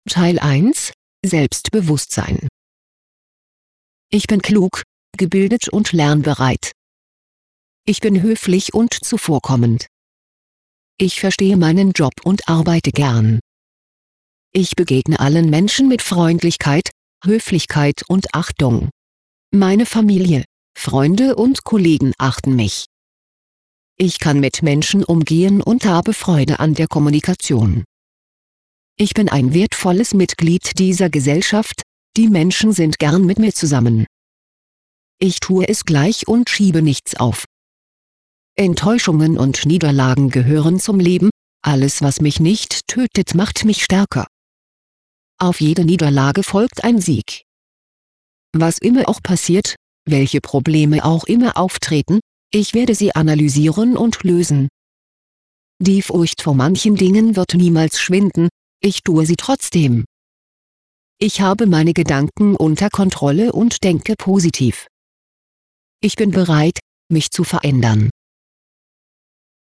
Teil 1 – Selbstbewusstsein. Ich bin klug, gebildet und lernbereit. Ich bin höflich und zuvorkommend. Ich verstehe meinen Job und arbeite gern. Ich begegne allen Menschen mit Freundlichkeit, Höflichkeit und Achtung. Meine Familie, Freunde und Kollegen achten mich. Ich kann mit Menschen umgehen und habe Freude an der Kommunikation. Ich bin ein wertvolles Mitglied dieser Gesellschaft, die Menschen sind gern mit mir zusammen. Ich tue es gleich und schiebe nichts auf. Enttäuschungen und Niederlagen gehören zum Leben, alles was mich nicht tötet macht mich stärker. Auf jede Niederlage folgt ein Sieg. Was immer auch passiert, welche Probleme auch immer auftreten, ich werde sie analysieren und lösen. Die Furcht vor manchen Dingen wird niemals schwinden, ich tue sie trotzdem. Ich habe meine Gedanken unter Kontrolle und denke positiv. Ich bin bereit, mich zu verändern.